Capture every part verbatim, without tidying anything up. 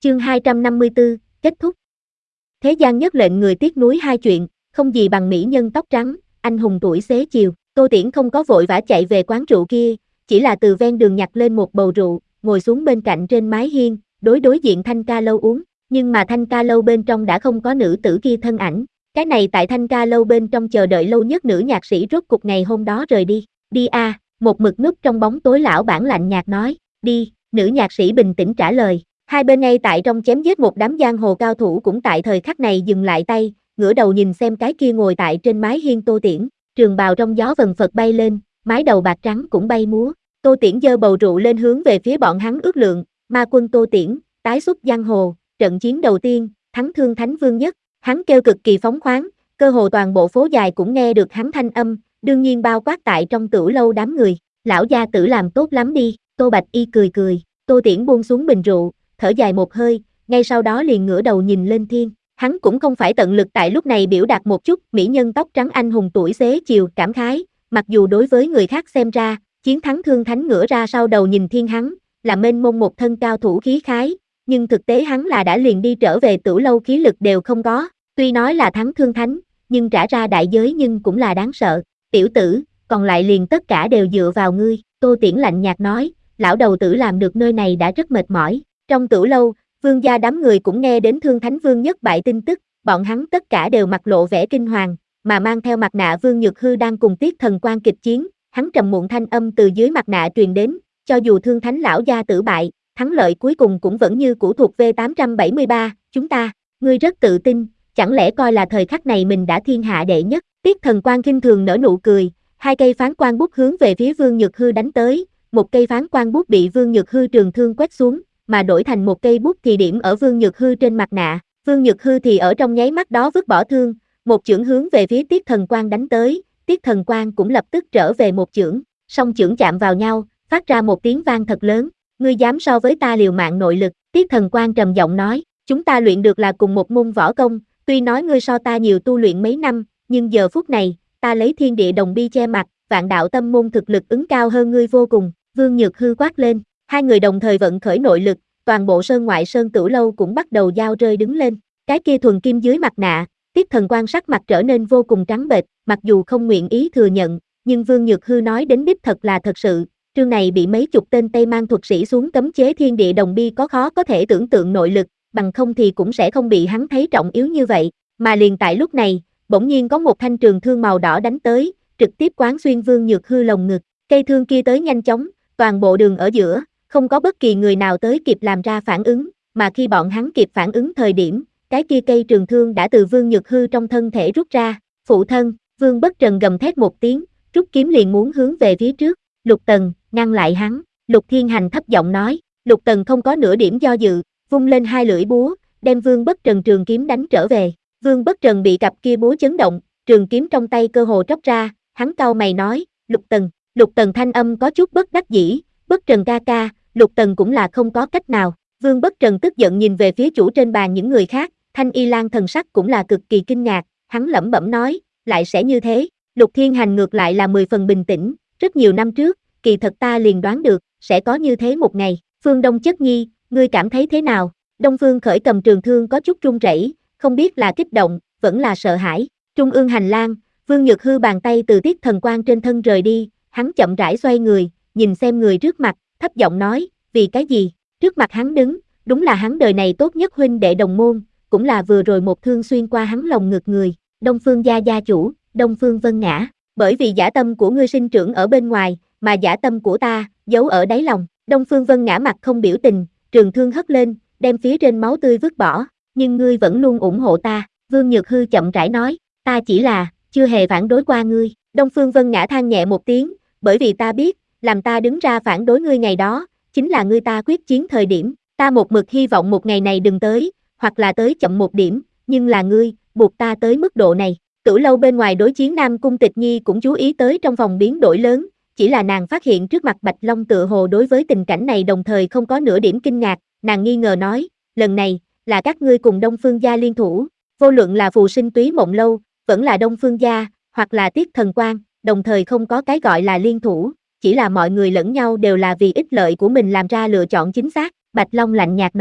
Chương hai trăm năm mươi tư, kết thúc. Thế gian nhất lệnh người tiếc nuối hai chuyện, không gì bằng mỹ nhân tóc trắng, anh hùng tuổi xế chiều. Tô Tiễn không có vội vã chạy về quán rượu kia, chỉ là từ ven đường nhặt lên một bầu rượu, ngồi xuống bên cạnh trên mái hiên, đối đối diện Thanh Ca Lâu uống. Nhưng mà Thanh Ca Lâu bên trong đã không có nữ tử kia thân ảnh. Cái này tại Thanh Ca Lâu bên trong chờ đợi lâu nhất nữ nhạc sĩ rốt cục ngày hôm đó rời đi. Đi a, à, một mực núp trong bóng tối lão bản lạnh nhạt nói. Đi, nữ nhạc sĩ bình tĩnh trả lời. Hai bên ngay tại trong chém giết một đám giang hồ cao thủ cũng tại thời khắc này dừng lại tay, ngửa đầu nhìn xem cái kia ngồi tại trên mái hiên Tô Tiễn, trường bào trong gió vần phật bay lên, mái đầu bạc trắng cũng bay múa. Tô Tiễn giơ bầu rượu lên hướng về phía bọn hắn ước lượng, ma quân Tô Tiễn, tái xuất giang hồ, trận chiến đầu tiên, thắng Thương Thánh Vương Nhất, hắn kêu cực kỳ phóng khoáng, cơ hồ toàn bộ phố dài cũng nghe được hắn thanh âm, đương nhiên bao quát tại trong tửu lâu đám người, lão gia tử làm tốt lắm đi. Tô Bạch Y cười cười, Tô Tiễn buông xuống bình rượu, thở dài một hơi, ngay sau đó liền ngửa đầu nhìn lên thiên. Hắn cũng không phải tận lực tại lúc này biểu đạt một chút mỹ nhân tóc trắng anh hùng tuổi xế chiều cảm khái, mặc dù đối với người khác xem ra, chiến thắng Thương Thánh ngửa ra sau đầu nhìn thiên hắn, là mênh mông một thân cao thủ khí khái, nhưng thực tế hắn là đã liền đi trở về tửu lâu khí lực đều không có, tuy nói là thắng Thương Thánh, nhưng trả ra đại giới nhưng cũng là đáng sợ. Tiểu tử, còn lại liền tất cả đều dựa vào ngươi. Tô Tiễn lạnh nhạt nói, lão đầu tử làm được nơi này đã rất mệt mỏi. Trong tửu lâu, Vương gia đám người cũng nghe đến Thương Thánh Vương Nhất bại tin tức, bọn hắn tất cả đều mặt lộ vẻ kinh hoàng, mà mang theo mặt nạ Vương Nhược Hư đang cùng Tiết Thần Quan kịch chiến, hắn trầm muộn thanh âm từ dưới mặt nạ truyền đến, cho dù Thương Thánh lão gia tử bại, thắng lợi cuối cùng cũng vẫn như cũ thuộc về tám trăm bảy mươi ba, chúng ta, ngươi rất tự tin, chẳng lẽ coi là thời khắc này mình đã thiên hạ đệ nhất. Tiết Thần Quan khinh thường nở nụ cười, hai cây phán quan bút hướng về phía Vương Nhược Hư đánh tới, một cây phán quan bút bị Vương Nhược Hư trường thương quét xuống, mà đổi thành một cây bút thì điểm ở Vương Nhược Hư trên mặt nạ. Vương Nhược Hư thì ở trong nháy mắt đó vứt bỏ thương, một chưởng hướng về phía Tiết Thần Quan đánh tới, Tiết Thần Quan cũng lập tức trở về một chưởng, song chưởng chạm vào nhau, phát ra một tiếng vang thật lớn. Ngươi dám so với ta liều mạng nội lực? Tiết Thần Quan trầm giọng nói, chúng ta luyện được là cùng một môn võ công, tuy nói ngươi so ta nhiều tu luyện mấy năm, nhưng giờ phút này, ta lấy thiên địa đồng bi che mặt, vạn đạo tâm môn thực lực ứng cao hơn ngươi vô cùng. Vương Nhược Hư quát lên, hai người đồng thời vận khởi nội lực, toàn bộ sơn ngoại sơn tửu lâu cũng bắt đầu giao rơi đứng lên. Cái kia thuần kim dưới mặt nạ, Tiết Thần Quan sắc mặt trở nên vô cùng trắng bệch, mặc dù không nguyện ý thừa nhận, nhưng Vương Nhược Hư nói đến đích thật là thật sự. Trương này bị mấy chục tên Tây Mang thuật sĩ xuống cấm chế thiên địa đồng bi có khó có thể tưởng tượng nội lực, bằng không thì cũng sẽ không bị hắn thấy trọng yếu như vậy. Mà liền tại lúc này, bỗng nhiên có một thanh trường thương màu đỏ đánh tới, trực tiếp quán xuyên Vương Nhược Hư lồng ngực. Cây thương kia tới nhanh chóng, toàn bộ đường ở giữa, không có bất kỳ người nào tới kịp làm ra phản ứng, mà khi bọn hắn kịp phản ứng thời điểm, cái kia cây trường thương đã từ Vương Nhược Hư trong thân thể rút ra. Phụ thân, Vương Bất Trần gầm thét một tiếng, rút kiếm liền muốn hướng về phía trước. Lục Tần, ngăn lại hắn. Lục Thiên Hành thấp giọng nói. Lục Tần không có nửa điểm do dự, vung lên hai lưỡi búa, đem Vương Bất Trần trường kiếm đánh trở về. Vương Bất Trần bị cặp kia búa chấn động, trường kiếm trong tay cơ hồ tróc ra, hắn cau mày nói, Lục Tần. Lục Tần thanh âm có chút bất đắc dĩ, Bất Trần ca ca, Lục Tần cũng là không có cách nào. Vương Bất Trần tức giận nhìn về phía chủ trên bàn những người khác, Thanh Y Lan thần sắc cũng là cực kỳ kinh ngạc, hắn lẩm bẩm nói, lại sẽ như thế. Lục Thiên Hành ngược lại là mười phần bình tĩnh, rất nhiều năm trước, kỳ thật ta liền đoán được, sẽ có như thế một ngày. Phương Đông Chất Nhi, ngươi cảm thấy thế nào? Đông Phương Khởi cầm trường thương có chút run rẩy, không biết là kích động, vẫn là sợ hãi. Trung ương hành lang, Vương Nhược Hư bàn tay từ Tiết Thần Quan trên thân rời đi, hắn chậm rãi xoay người, nhìn xem người trước mặt, thấp giọng nói, vì cái gì? Trước mặt hắn đứng, đúng là hắn đời này tốt nhất huynh đệ đồng môn, cũng là vừa rồi một thương xuyên qua hắn lồng ngực người, Đông Phương gia gia chủ, Đông Phương Vân Ngã. Bởi vì dã tâm của ngươi sinh trưởng ở bên ngoài, mà dã tâm của ta, giấu ở đáy lòng. Đông Phương Vân Ngã mặt không biểu tình, trường thương hất lên, đem phía trên máu tươi vứt bỏ, nhưng ngươi vẫn luôn ủng hộ ta. Vương Nhược Hư chậm rãi nói, ta chỉ là, chưa hề phản đối qua ngươi. Đông Phương Vân Ngã than nhẹ một tiếng, bởi vì ta biết, làm ta đứng ra phản đối ngươi ngày đó, chính là ngươi ta quyết chiến thời điểm, ta một mực hy vọng một ngày này đừng tới, hoặc là tới chậm một điểm, nhưng là ngươi, buộc ta tới mức độ này. Tửu lâu bên ngoài đối chiến Nam Cung Tịch Nhi cũng chú ý tới trong phòng biến đổi lớn, chỉ là nàng phát hiện trước mặt Bạch Long tựa hồ đối với tình cảnh này đồng thời không có nửa điểm kinh ngạc, nàng nghi ngờ nói, lần này, là các ngươi cùng Đông Phương gia liên thủ, vô luận là Phù Sinh Túy Mộng Lâu, vẫn là Đông Phương gia, hoặc là Tiết Thần Quan, đồng thời không có cái gọi là liên thủ, chỉ là mọi người lẫn nhau đều là vì ích lợi của mình làm ra lựa chọn chính xác. Bạch Long lạnh nhạt nói,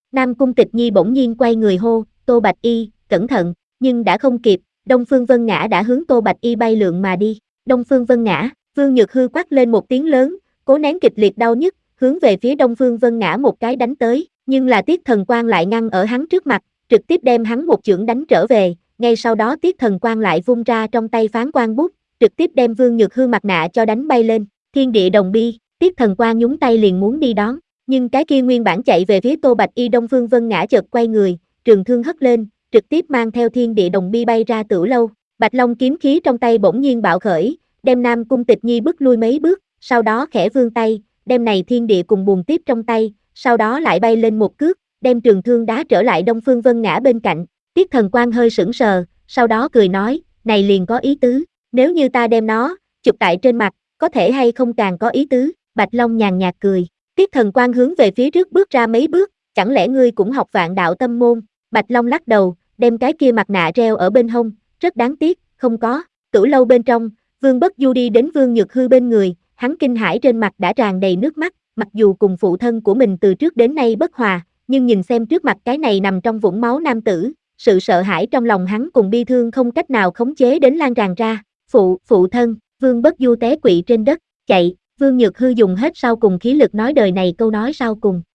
Nam Cung Tịch Nhi bỗng nhiên quay người hô, Tô Bạch Y, cẩn thận, nhưng đã không kịp, Đông Phương Vân Ngã đã hướng Tô Bạch Y bay lượn mà đi. Đông Phương Vân Ngã, Vương Nhược Hư quát lên một tiếng lớn, cố nén kịch liệt đau nhức, hướng về phía Đông Phương Vân Ngã một cái đánh tới, nhưng là Tiết Thần Quang lại ngăn ở hắn trước mặt, trực tiếp đem hắn một chưởng đánh trở về, ngay sau đó Tiết Thần Quang lại vung ra trong tay phán quang bút, trực tiếp đem Vương Nhược Hư mặt nạ cho đánh bay lên, thiên địa đồng bi, Tiết Thần Quang nhúng tay liền muốn đi đón, nhưng cái kia nguyên bản chạy về phía Tô Bạch Y Đông Phương Vân Ngã chợt quay người, trường thương hất lên, trực tiếp mang theo thiên địa đồng bi bay ra Tử Lâu, Bạch Long kiếm khí trong tay bỗng nhiên bạo khởi, đem Nam Cung Tịch Nhi bức lui mấy bước, sau đó khẽ vươn tay, đem này thiên địa cùng buồn tiếp trong tay, sau đó lại bay lên một cước, đem trường thương đá trở lại Đông Phương Vân Ngã bên cạnh, Tiết Thần Quang hơi sững sờ, sau đó cười nói, này liền có ý tứ, nếu như ta đem nó, chụp tại trên mặt, có thể hay không càng có ý tứ, Bạch Long nhàn nhạt cười, Tiết Thần Quang hướng về phía trước bước ra mấy bước, chẳng lẽ ngươi cũng học Vạn Đạo Tâm Môn, Bạch Long lắc đầu, đem cái kia mặt nạ treo ở bên hông, rất đáng tiếc, không có, Tử Lâu bên trong, Vương Bất Du đi đến Vương Nhược Hư bên người, hắn kinh hãi trên mặt đã tràn đầy nước mắt, mặc dù cùng phụ thân của mình từ trước đến nay bất hòa, nhưng nhìn xem trước mặt cái này nằm trong vũng máu nam tử, sự sợ hãi trong lòng hắn cùng bi thương không cách nào khống chế đến lan tràn ra, phụ, phụ thân, Vương Bất Du té quỵ trên đất, chạy, Vương Nhược Hư dùng hết sau cùng khí lực nói đời này câu nói sau cùng,